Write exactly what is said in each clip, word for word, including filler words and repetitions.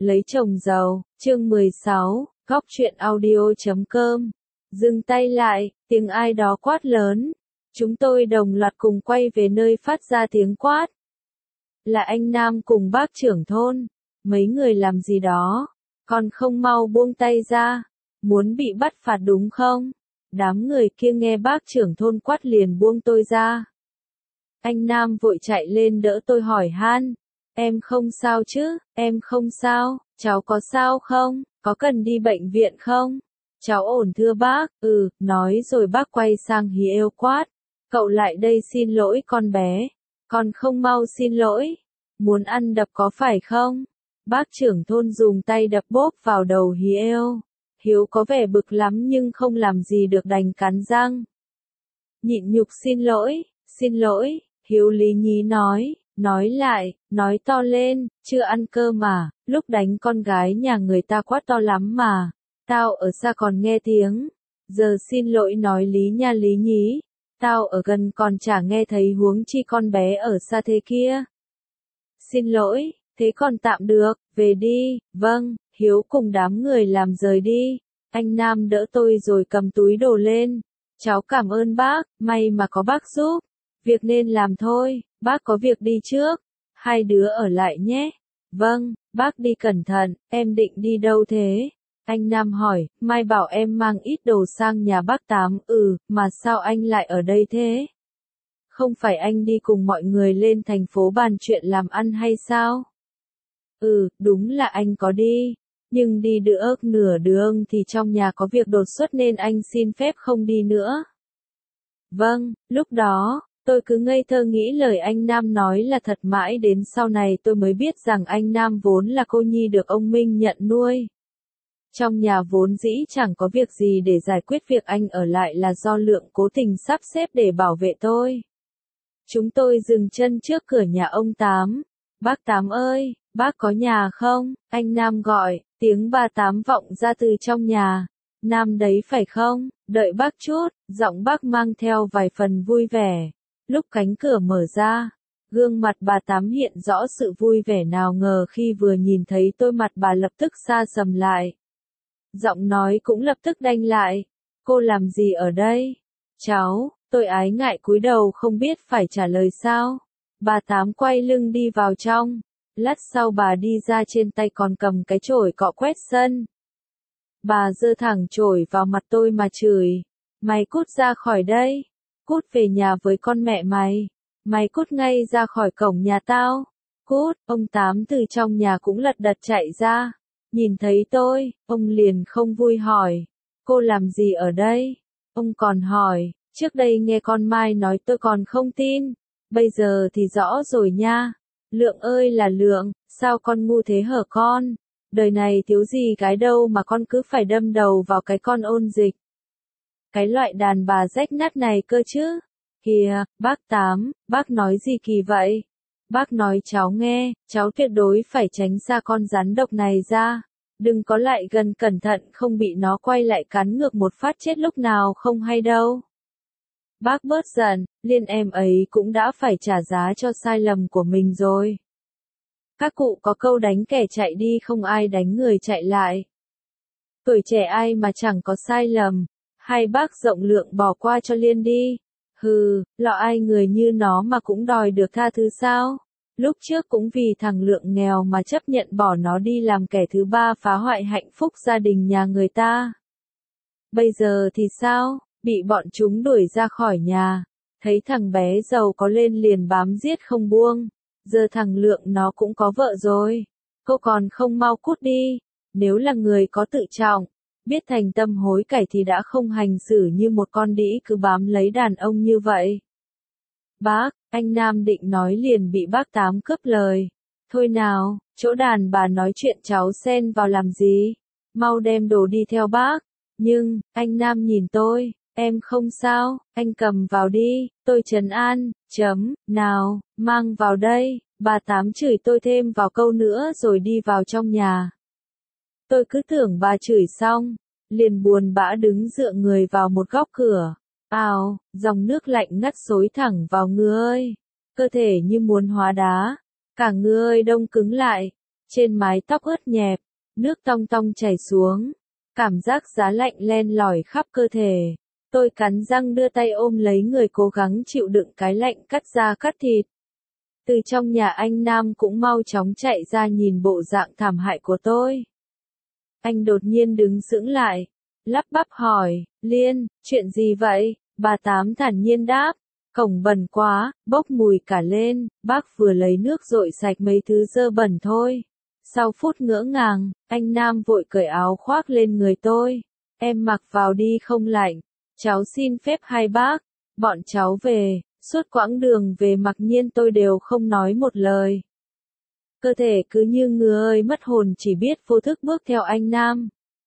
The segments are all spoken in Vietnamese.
Lấy chồng giàu, chương mười sáu, góc truyện audio chấm com. Dừng tay lại, tiếng ai đó quát lớn. Chúng tôi đồng loạt cùng quay về nơi phát ra tiếng quát. Là anh Nam cùng bác trưởng thôn. Mấy người làm gì đó? Còn không mau buông tay ra. Muốn bị bắt phạt đúng không? Đám người kia nghe bác trưởng thôn quát liền buông tôi ra. Anh Nam vội chạy lên đỡ tôi hỏi han. Em không sao chứ, em không sao, cháu có sao không, có cần đi bệnh viện không? Cháu ổn thưa bác, ừ, nói rồi bác quay sang Hiếu quát. Cậu lại đây xin lỗi con bé, còn không mau xin lỗi, muốn ăn đập có phải không? Bác trưởng thôn dùng tay đập bốp vào đầu Hiếu. Hiếu có vẻ bực lắm nhưng không làm gì được đành cắn răng. Nhịn nhục xin lỗi, xin lỗi, Hiếu lý nhí nói. Nói lại, nói to lên, chưa ăn cơm mà, lúc đánh con gái nhà người ta quát to lắm mà, tao ở xa còn nghe tiếng, giờ xin lỗi nói lý nha lý nhí, tao ở gần còn chả nghe thấy huống chi con bé ở xa thế kia. Xin lỗi, thế còn tạm được, về đi, vâng, Hiếu cùng đám người làm rời đi, anh Nam đỡ tôi rồi cầm túi đồ lên, cháu cảm ơn bác, may mà có bác giúp, việc nên làm thôi. Bác có việc đi trước, hai đứa ở lại nhé. Vâng, bác đi cẩn thận, em định đi đâu thế? Anh Nam hỏi, Mai bảo em mang ít đồ sang nhà bác Tám, ừ, mà sao anh lại ở đây thế? Không phải anh đi cùng mọi người lên thành phố bàn chuyện làm ăn hay sao? Ừ, đúng là anh có đi, nhưng đi được nửa đường thì trong nhà có việc đột xuất nên anh xin phép không đi nữa. Vâng, lúc đó. Tôi cứ ngây thơ nghĩ lời anh Nam nói là thật mãi đến sau này tôi mới biết rằng anh Nam vốn là cô nhi được ông Minh nhận nuôi. Trong nhà vốn dĩ chẳng có việc gì để giải quyết việc anh ở lại là do Lượng cố tình sắp xếp để bảo vệ tôi. Chúng tôi dừng chân trước cửa nhà ông Tám. Bác Tám ơi, bác có nhà không? Anh Nam gọi, tiếng bà Tám vọng ra từ trong nhà. Nam đấy phải không? Đợi bác chút, giọng bác mang theo vài phần vui vẻ. Lúc cánh cửa mở ra, gương mặt bà Tám hiện rõ sự vui vẻ nào ngờ khi vừa nhìn thấy tôi mặt bà lập tức xa sầm lại. Giọng nói cũng lập tức đanh lại. Cô làm gì ở đây? Cháu, tôi ái ngại cúi đầu không biết phải trả lời sao. Bà Tám quay lưng đi vào trong. Lát sau bà đi ra trên tay còn cầm cái chổi cọ quét sân. Bà giơ thẳng chổi vào mặt tôi mà chửi. Mày cút ra khỏi đây. Cút về nhà với con mẹ mày. Mày cút ngay ra khỏi cổng nhà tao. Cút, ông Tám từ trong nhà cũng lật đật chạy ra. Nhìn thấy tôi, ông liền không vui hỏi. Cô làm gì ở đây? Ông còn hỏi, trước đây nghe con Mai nói tôi còn không tin. Bây giờ thì rõ rồi nha. Lượng ơi là Lượng, sao con ngu thế hở con? Đời này thiếu gì cái đâu mà con cứ phải đâm đầu vào cái con ôn dịch. Cái loại đàn bà rách nát này cơ chứ. Kìa, bác Tám, bác nói gì kỳ vậy? Bác nói cháu nghe, cháu tuyệt đối phải tránh xa con rắn độc này ra. Đừng có lại gần cẩn thận không bị nó quay lại cắn ngược một phát chết lúc nào không hay đâu. Bác bớt giận, liên em ấy cũng đã phải trả giá cho sai lầm của mình rồi. Các cụ có câu đánh kẻ chạy đi không ai đánh người chạy lại. Tuổi trẻ ai mà chẳng có sai lầm. Hai bác rộng lượng bỏ qua cho Liên đi. Hừ, lọ ai người như nó mà cũng đòi được tha thứ sao? Lúc trước cũng vì thằng Lượng nghèo mà chấp nhận bỏ nó đi làm kẻ thứ ba phá hoại hạnh phúc gia đình nhà người ta. Bây giờ thì sao? Bị bọn chúng đuổi ra khỏi nhà. Thấy thằng bé giàu có lên liền bám giết không buông. Giờ thằng Lượng nó cũng có vợ rồi. Cô còn không mau cút đi. Nếu là người có tự trọng, biết thành tâm hối cải thì đã không hành xử như một con đĩ cứ bám lấy đàn ông như vậy. Bác, anh Nam định nói liền bị bác Tám cướp lời. Thôi nào, chỗ đàn bà nói chuyện cháu xen vào làm gì? Mau đem đồ đi theo bác. Nhưng, anh Nam nhìn tôi, em không sao, anh cầm vào đi, tôi trấn an, chấm, nào, mang vào đây. Bà Tám chửi tôi thêm vào câu nữa rồi đi vào trong nhà. Tôi cứ tưởng bà chửi xong, liền buồn bã đứng dựa người vào một góc cửa. Ào, dòng nước lạnh ngắt xối thẳng vào ngứa ơi. Cơ thể như muốn hóa đá. Cả ngứa ơi đông cứng lại. trên mái tóc ướt nhẹp, nước tong tong chảy xuống, cảm giác giá lạnh len lỏi khắp cơ thể. Tôi cắn răng đưa tay ôm lấy người cố gắng chịu đựng cái lạnh cắt da cắt thịt. Từ trong nhà anh Nam cũng mau chóng chạy ra nhìn bộ dạng thảm hại của tôi. Anh đột nhiên đứng sững lại, lắp bắp hỏi, Liên, chuyện gì vậy? Bà Tám thản nhiên đáp, cổng bẩn quá, bốc mùi cả lên, bác vừa lấy nước dội sạch mấy thứ dơ bẩn thôi. Sau phút ngỡ ngàng, anh Nam vội cởi áo khoác lên người tôi, em mặc vào đi không lạnh, cháu xin phép hai bác, bọn cháu về, suốt quãng đường về mặc nhiên tôi đều không nói một lời. Cơ thể cứ như ngứa ơi mất hồn chỉ biết vô thức bước theo anh Nam.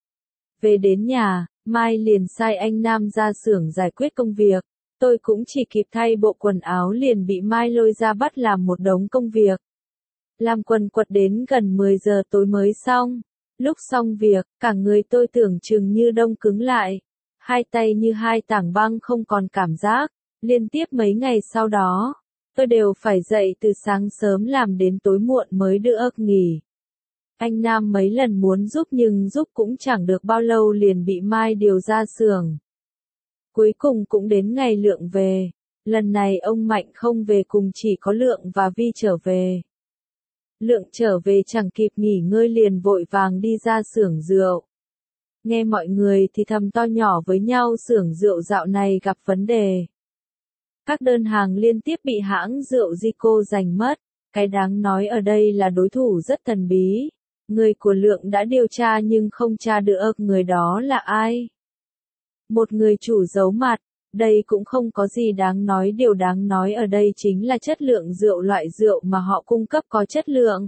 Về đến nhà, Mai liền sai anh Nam ra xưởng giải quyết công việc, tôi cũng chỉ kịp thay bộ quần áo liền bị Mai lôi ra bắt làm một đống công việc. Làm quần quật đến gần mười giờ tối mới xong, lúc xong việc, cả người tôi tưởng chừng như đông cứng lại, hai tay như hai tảng băng không còn cảm giác, liên tiếp mấy ngày sau đó. Tôi đều phải dậy từ sáng sớm làm đến tối muộn mới được nghỉ. Anh Nam mấy lần muốn giúp nhưng giúp cũng chẳng được bao lâu liền bị Mai điều ra xưởng. Cuối cùng cũng đến ngày Lượng về. Lần này ông Mạnh không về cùng chỉ có Lượng và Vi trở về. Lượng trở về chẳng kịp nghỉ ngơi liền vội vàng đi ra xưởng rượu. Nghe mọi người thì thầm to nhỏ với nhau xưởng rượu dạo này gặp vấn đề. Các đơn hàng liên tiếp bị hãng rượu Zico giành mất, cái đáng nói ở đây là đối thủ rất thần bí. Người của Lượng đã điều tra nhưng không tra được người đó là ai. Một người chủ giấu mặt, đây cũng không có gì đáng nói, điều đáng nói ở đây chính là chất lượng rượu, loại rượu mà họ cung cấp có chất lượng.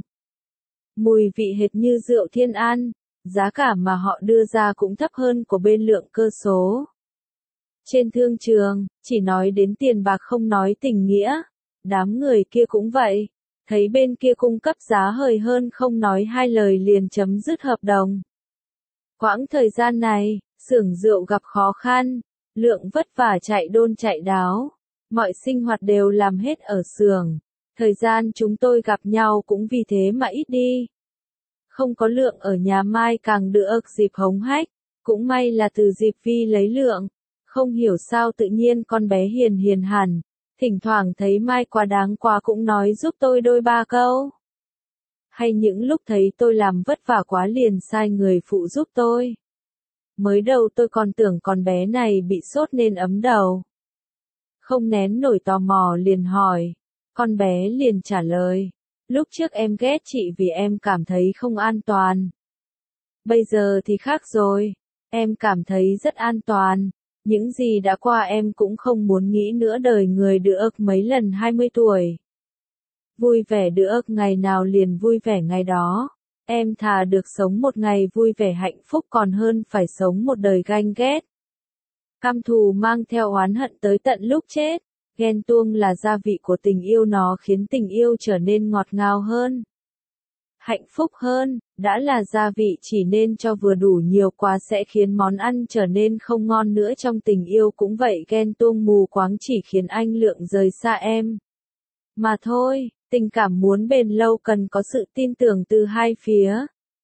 Mùi vị hệt như rượu Thiên An, giá cả mà họ đưa ra cũng thấp hơn của bên Lượng cơ số. Trên thương trường, chỉ nói đến tiền bạc không nói tình nghĩa. Đám người kia cũng vậy, thấy bên kia cung cấp giá hời hơn không nói hai lời liền chấm dứt hợp đồng. Quãng thời gian này, xưởng rượu gặp khó khăn, Lượng vất vả chạy đôn chạy đáo, mọi sinh hoạt đều làm hết ở xưởng. Thời gian chúng tôi gặp nhau cũng vì thế mà ít đi. Không có Lượng ở nhà Mai càng được dịp hống hách, cũng may là từ dịp Vi lấy Lượng. Không hiểu sao tự nhiên con bé hiền hiền hẳn, thỉnh thoảng thấy Mai quá đáng quá cũng nói giúp tôi đôi ba câu. Hay những lúc thấy tôi làm vất vả quá liền sai người phụ giúp tôi. Mới đầu tôi còn tưởng con bé này bị sốt nên ấm đầu. Không nén nổi tò mò liền hỏi, con bé liền trả lời, lúc trước em ghét chị vì em cảm thấy không an toàn. Bây giờ thì khác rồi, em cảm thấy rất an toàn. Những gì đã qua em cũng không muốn nghĩ nữa, đời người được mấy lần hai mươi tuổi. Vui vẻ được ngày nào liền vui vẻ ngày đó. Em thà được sống một ngày vui vẻ hạnh phúc còn hơn phải sống một đời ganh ghét. Căm thù mang theo oán hận tới tận lúc chết. Ghen tuông là gia vị của tình yêu, nó khiến tình yêu trở nên ngọt ngào hơn, hạnh phúc hơn. Đã là gia vị chỉ nên cho vừa đủ, nhiều quá sẽ khiến món ăn trở nên không ngon nữa. Trong tình yêu cũng vậy, ghen tuông mù quáng chỉ khiến anh Lượng rời xa em. Mà thôi, tình cảm muốn bền lâu cần có sự tin tưởng từ hai phía.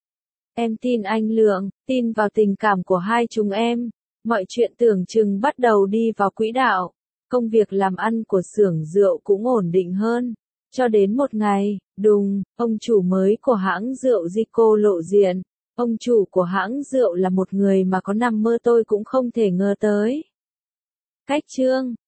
Em tin anh Lượng, tin vào tình cảm của hai chúng em. Mọi chuyện tưởng chừng bắt đầu đi vào quỹ đạo. Công việc làm ăn của xưởng rượu cũng ổn định hơn. Cho đến một ngày, đùng, ông chủ mới của hãng rượu Zico lộ diện. Ông chủ của hãng rượu là một người mà có nằm mơ tôi cũng không thể ngờ tới. Cách chương